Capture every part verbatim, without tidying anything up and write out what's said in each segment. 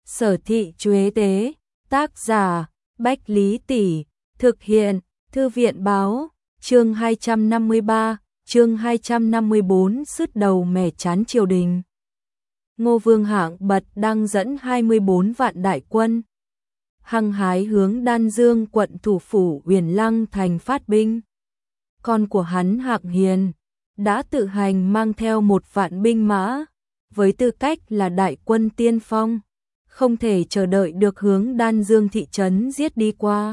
Sở thị Chuế tế, tác giả, Bách Lý Tỷ, thực hiện, Thư viện báo, chương hai trăm năm mươi ba, chương hai trăm năm mươi bốn sứt đầu mẻ chán triều đình. Ngô Vương Hạng Bật đang dẫn hai mươi bốn vạn đại quân, hăng hái hướng Đan Dương quận thủ phủ Uyển Lăng thành phát binh. Con của hắn Hạng Hiền đã tự hành mang theo một vạn binh mã, với tư cách là đại quân tiên phong, không thể chờ đợi được hướng Đan Dương thị trấn giết đi qua.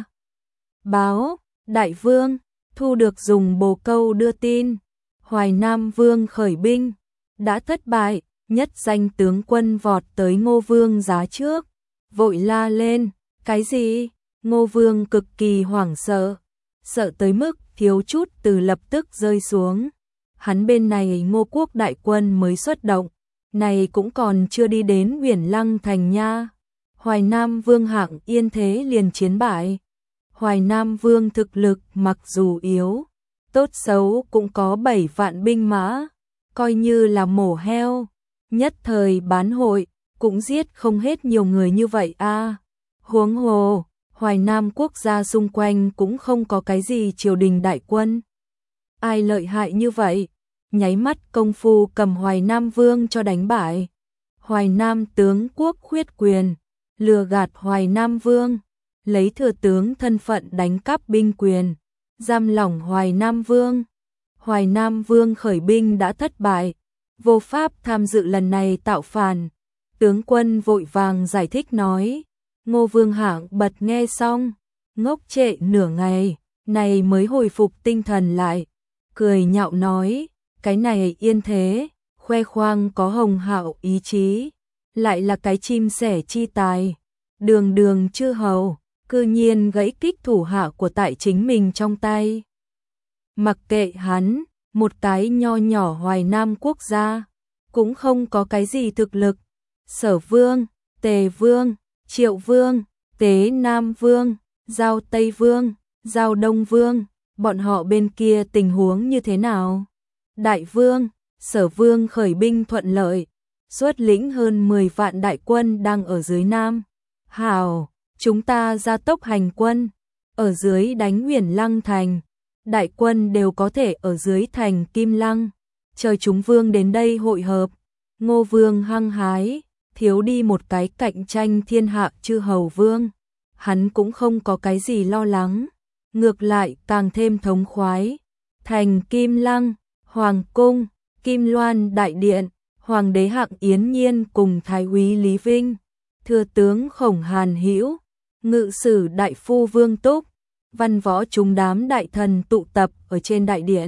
Báo, Đại Vương, thu được dùng bồ câu đưa tin, Hoài Nam Vương khởi binh, đã thất bại, nhất danh tướng quân vọt tới Ngô Vương giá trước, vội la lên, cái gì? Ngô Vương cực kỳ hoảng sợ, sợ tới mức thiếu chút từ lập tức rơi xuống. Hắn bên này Ngô quốc đại quân mới xuất động, này cũng còn chưa đi đến Uyển Lăng thành nha. Hoài Nam Vương Hạng Yên thế liền chiến bại. Hoài Nam Vương thực lực mặc dù yếu, tốt xấu cũng có bảy vạn binh mã, coi như là mổ heo, nhất thời bán hội, cũng giết không hết nhiều người như vậy a. Huống hồ, Hoài Nam quốc gia xung quanh cũng không có cái gì triều đình đại quân. Ai lợi hại như vậy? Nháy mắt công phu cầm Hoài Nam Vương cho đánh bại. Hoài Nam tướng quốc khuyết quyền, lừa gạt Hoài Nam Vương, lấy thừa tướng thân phận đánh cắp binh quyền, giam lỏng Hoài Nam Vương. Hoài Nam Vương khởi binh đã thất bại, vô pháp tham dự lần này tạo phản. Tướng quân vội vàng giải thích nói. Ngô Vương Hạng Bật nghe xong, ngốc trệ nửa ngày, này mới hồi phục tinh thần lại, cười nhạo nói, cái này Yên thế, khoe khoang có hồng hạo ý chí, lại là cái chim sẻ chi tài, đường đường chư hầu, cư nhiên gãy kích thủ hạ của tại chính mình trong tay. Mặc kệ hắn, một cái nho nhỏ Hoài Nam quốc gia, cũng không có cái gì thực lực. Sở Vương, Tề Vương, Triệu Vương, Tế Nam Vương, Giao Tây Vương, Giao Đông Vương, bọn họ bên kia tình huống như thế nào? Đại Vương, Sở Vương khởi binh thuận lợi, xuất lĩnh hơn mười vạn đại quân đang ở dưới Nam. Hảo, chúng ta ra tốc hành quân, ở dưới đánh Uyển Lăng thành, đại quân đều có thể ở dưới thành Kim Lăng, chờ chúng vương đến đây hội hợp. Ngô Vương hăng hái, thiếu đi một cái cạnh tranh thiên hạ chư hầu vương, hắn cũng không có cái gì lo lắng, ngược lại càng thêm thống khoái. Thành Kim Lăng, Hoàng cung, Kim Loan đại điện, Hoàng đế Hạng Yến Nhiên cùng Thái úy Lý Vinh, thừa tướng Khổng Hàn Hữu, ngự sử đại phu Vương Túc, văn võ chúng đám đại thần tụ tập ở trên đại điện.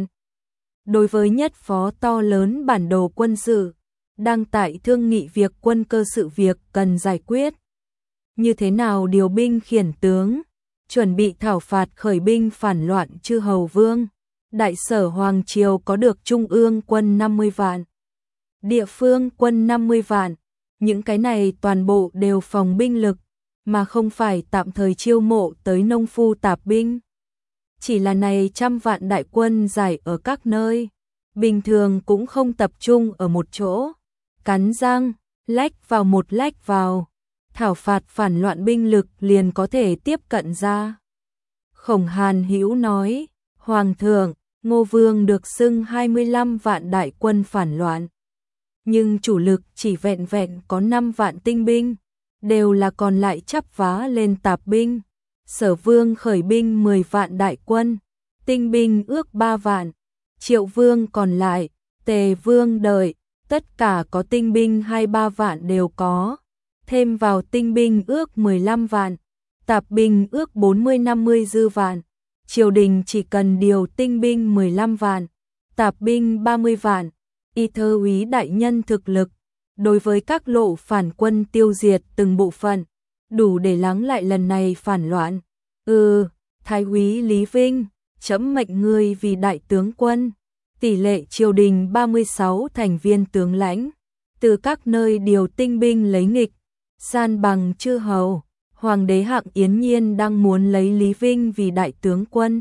Đối với nhất phó to lớn bản đồ quân sự, đang tại thương nghị việc quân cơ sự việc cần giải quyết. Như thế nào điều binh khiển tướng, chuẩn bị thảo phạt khởi binh phản loạn chư hầu vương. Đại sở Hoàng Triều có được trung ương quân năm mươi vạn, địa phương quân năm mươi vạn, những cái này toàn bộ đều phòng binh lực, mà không phải tạm thời chiêu mộ tới nông phu tạp binh. Chỉ là này trăm vạn đại quân giải ở các nơi, bình thường cũng không tập trung ở một chỗ, cắn răng, lách vào một lách vào, thảo phạt phản loạn binh lực liền có thể tiếp cận ra. Khổng Hàn Hữu nói, Hoàng thượng, Ngô Vương được xưng hai mươi lăm vạn đại quân phản loạn, nhưng chủ lực chỉ vẹn vẹn có năm vạn tinh binh, đều là còn lại chắp vá lên tạp binh. Sở Vương khởi binh mười vạn đại quân, tinh binh ước ba vạn, Triệu Vương còn lại, Tề Vương đợi, tất cả có tinh binh hai ba vạn đều có, thêm vào tinh binh ước mười lăm vạn, tạp binh ước bốn mươi năm mươi dư vạn. Triều đình chỉ cần điều tinh binh mười lăm vạn, tạp binh ba mươi vạn, y thơ úy đại nhân thực lực, đối với các lộ phản quân tiêu diệt từng bộ phận, đủ để lắng lại lần này phản loạn. Ừ, Thái úy Lý Vinh, trẫm mệnh ngươi vì đại tướng quân, tỷ lệ triều đình ba mươi sáu thành viên tướng lãnh, từ các nơi điều tinh binh lấy nghịch, san bằng chư hầu. Hoàng đế Hạng Yến Nhiên đang muốn lấy Lý Vinh vì đại tướng quân.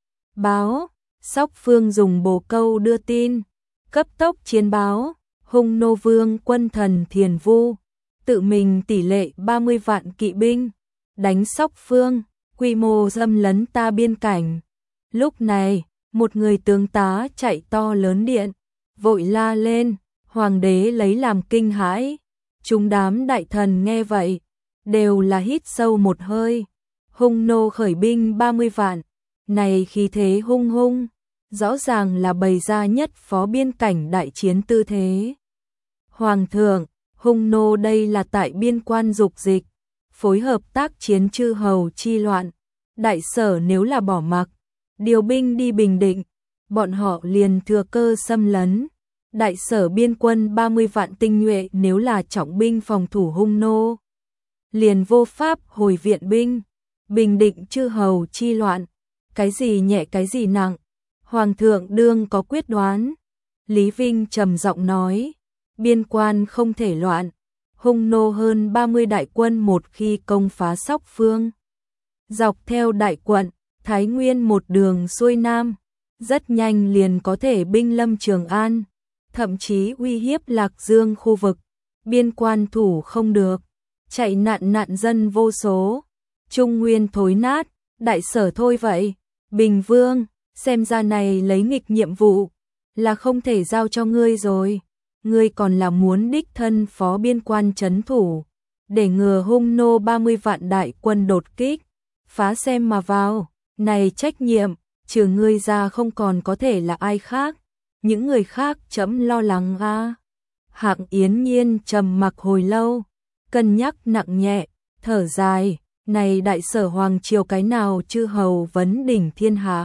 Báo, Sóc Phương dùng bồ câu đưa tin, cấp tốc chiến báo, hung nô vương quân thần Thiền Vu, tự mình tỷ lệ ba mươi vạn kỵ binh, đánh Sóc Phương, quy mô xâm lấn ta biên cảnh. Lúc này, một người tướng tá chạy to lớn điện, vội la lên, hoàng đế lấy làm kinh hãi. Chúng đám đại thần nghe vậy, đều là hít sâu một hơi. Hung nô khởi binh ba mươi vạn, này khí thế hung hung, rõ ràng là bày ra nhất phó biên cảnh đại chiến tư thế. Hoàng thượng, hung nô đây là tại biên quan dục dịch, phối hợp tác chiến chư hầu chi loạn. Đại sở nếu là bỏ mặc, điều binh đi Bình Định, bọn họ liền thừa cơ xâm lấn. Đại sở biên quân ba mươi vạn tinh nhuệ nếu là trọng binh phòng thủ hung nô, liền vô pháp hồi viện binh. Bình Định chư hầu chi loạn, cái gì nhẹ cái gì nặng, hoàng thượng đương có quyết đoán. Lý Vinh trầm giọng nói, biên quan không thể loạn, hung nô hơn ba mươi đại quân một khi công phá Sóc Phương, dọc theo đại quận, Thái Nguyên một đường xuôi nam, rất nhanh liền có thể binh lâm Trường An, thậm chí uy hiếp Lạc Dương khu vực. Biên quan thủ không được, chạy nạn nạn dân vô số. Trung Nguyên thối nát, đại sở thôi vậy. Bình Vương, xem ra này lấy nghịch nhiệm vụ là không thể giao cho ngươi rồi. Ngươi còn là muốn đích thân phó biên quan trấn thủ, để ngừa hung nô ba mươi vạn đại quân đột kích, phá xem mà vào. Này trách nhiệm, trừ ngươi ra không còn có thể là ai khác. Những người khác chấm lo lắng a. À. Hạng Yến Nhiên trầm mặc hồi lâu, cân nhắc nặng nhẹ, thở dài. Này đại sở hoàng triều cái nào chư hầu vấn đỉnh thiên hạ,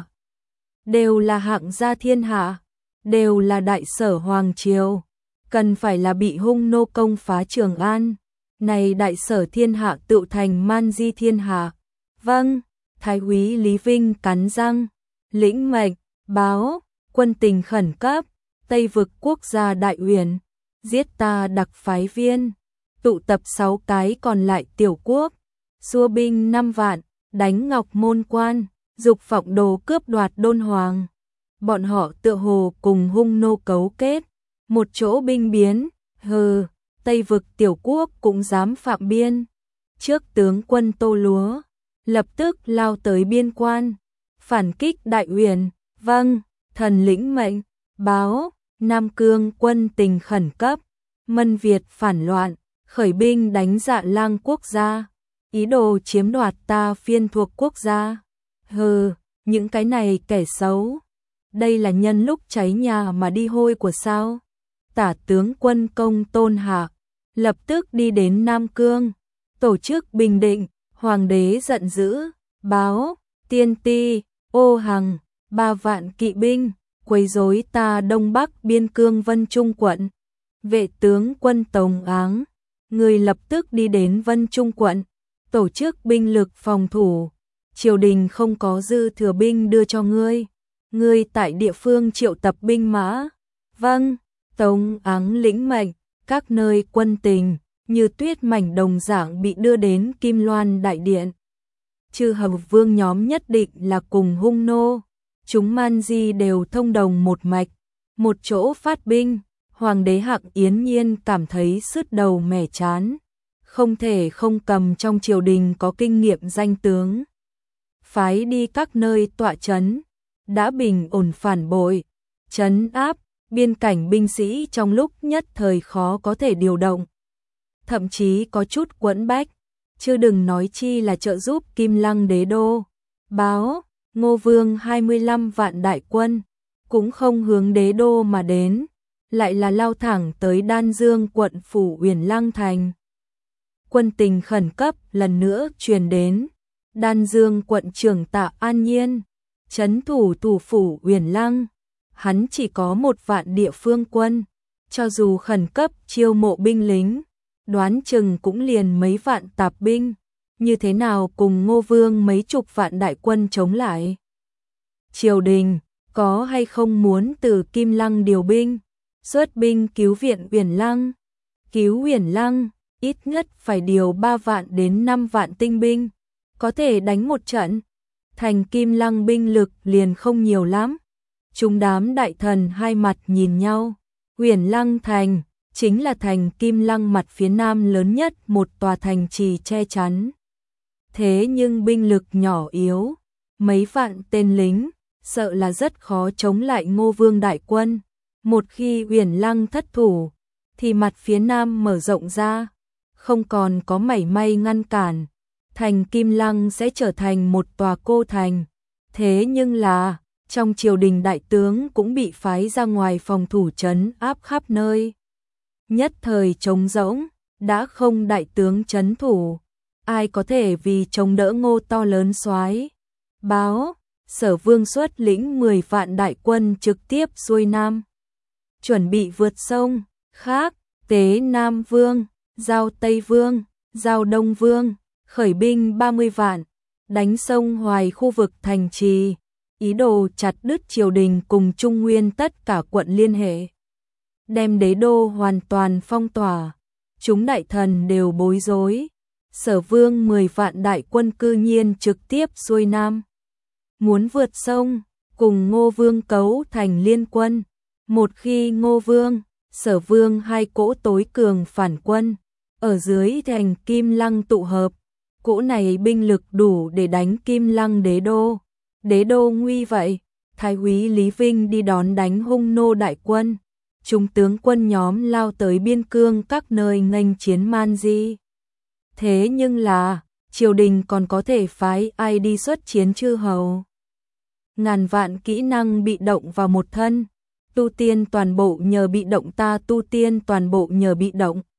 đều là hạng gia thiên hạ, đều là đại sở hoàng triều, cần phải là bị hung nô công phá Trường An. Này đại sở thiên hạ tự thành man di thiên hạ. Vâng, Thái úy Lý Vinh cắn răng, lĩnh mệnh, báo, quân tình khẩn cấp, Tây vực quốc gia Đại Uyển, giết ta đặc phái viên, tụ tập sáu cái còn lại tiểu quốc, xua binh năm vạn, đánh Ngọc Môn Quan, dục phọng đồ cướp đoạt Đôn Hoàng. Bọn họ tựa hồ cùng hung nô cấu kết, một chỗ binh biến, hừ, Tây vực tiểu quốc cũng dám phạm biên. Trước tướng quân Tô Lúa, lập tức lao tới biên quan, phản kích Đại Uyển. Vâng, thần lĩnh mệnh, báo, Nam Cương quân tình khẩn cấp, Mân Việt phản loạn, khởi binh đánh Dạ Lang quốc gia, ý đồ chiếm đoạt ta phiên thuộc quốc gia. Hừ, những cái này kẻ xấu, đây là nhân lúc cháy nhà mà đi hôi của sao? Tả tướng quân Công Tôn Hạ lập tức đi đến Nam Cương, tổ chức bình định. Hoàng đế giận dữ, báo, Tiên Ti, Ô Hằng, ba vạn kỵ binh, quấy rối ta Đông Bắc biên cương Vân Trung quận. Vệ tướng quân Tống Áng, người lập tức đi đến Vân Trung quận, tổ chức binh lực phòng thủ. Triều đình không có dư thừa binh đưa cho ngươi, ngươi tại địa phương triệu tập binh mã. Vâng, Tống Áng lĩnh mệnh, các nơi quân tình như tuyết mảnh đồng dạng bị đưa đến Kim Loan đại điện. Chư hầu vương nhóm nhất định là cùng hung nô, chúng man di đều thông đồng một mạch, một chỗ phát binh. Hoàng đế Hạng Yến Nhiên cảm thấy sứt đầu mẻ chán, không thể không cầm trong triều đình có kinh nghiệm danh tướng, phái đi các nơi tọa trấn, đã bình ổn phản bội, trấn áp, biên cảnh binh sĩ trong lúc nhất thời khó có thể điều động, thậm chí có chút quẫn bách, chứ đừng nói chi là trợ giúp Kim Lăng đế đô. Báo, Ngô Vương hai mươi lăm vạn đại quân, cũng không hướng đế đô mà đến, lại là lao thẳng tới Đan Dương quận phủ Uyển Lăng thành. Quân tình khẩn cấp lần nữa truyền đến, Đan Dương quận trưởng Tạ An Nhiên, trấn thủ thủ phủ Uyển Lăng, hắn chỉ có một vạn địa phương quân, cho dù khẩn cấp chiêu mộ binh lính, đoán chừng cũng liền mấy vạn tạp binh, như thế nào cùng Ngô Vương mấy chục vạn đại quân chống lại. Triều đình có hay không muốn từ Kim Lăng điều binh, xuất binh cứu viện Uyển Lăng? Cứu Uyển Lăng, ít nhất phải điều ba vạn đến năm vạn tinh binh, có thể đánh một trận. Thành Kim Lăng binh lực liền không nhiều lắm. Chúng đám đại thần hai mặt nhìn nhau. Uyển Lăng thành, chính là thành Kim Lăng mặt phía nam lớn nhất, một tòa thành trì che chắn. Thế nhưng binh lực nhỏ yếu, mấy vạn tên lính, sợ là rất khó chống lại Ngô Vương đại quân. Một khi Uyển Lăng thất thủ, thì mặt phía nam mở rộng ra, không còn có mảy may ngăn cản, thành Kim Lăng sẽ trở thành một tòa cô thành. Thế nhưng là, trong triều đình đại tướng cũng bị phái ra ngoài phòng thủ trấn áp khắp nơi. Nhất thời trống rỗng, đã không đại tướng trấn thủ, ai có thể vì chống đỡ Ngô to lớn soái. Báo, Sở Vương xuất lĩnh mười vạn đại quân trực tiếp xuôi nam, chuẩn bị vượt sông. Khác, Tế Nam Vương, Giao Tây Vương, Giao Đông Vương, khởi binh ba mươi vạn, đánh sông Hoài khu vực thành trì, ý đồ chặt đứt triều đình cùng Trung Nguyên tất cả quận liên hệ, đem đế đô hoàn toàn phong tỏa. Chúng đại thần đều bối rối, Sở Vương mười vạn đại quân cư nhiên trực tiếp xuôi nam, muốn vượt sông, cùng Ngô Vương cấu thành liên quân. Một khi Ngô Vương, Sở Vương hai cỗ tối cường phản quân, ở dưới thành Kim Lăng tụ hợp, cỗ này binh lực đủ để đánh Kim Lăng đế đô. Đế đô nguy vậy, Thái úy Lý Vinh đi đón đánh hung nô đại quân. Chúng tướng quân nhóm lao tới biên cương các nơi nghênh chiến man di. Thế nhưng là, triều đình còn có thể phái ai đi xuất chiến chư hầu? Ngàn vạn kỹ năng bị động vào một thân, tu tiên toàn bộ nhờ bị động, ta tu tiên toàn bộ nhờ bị động.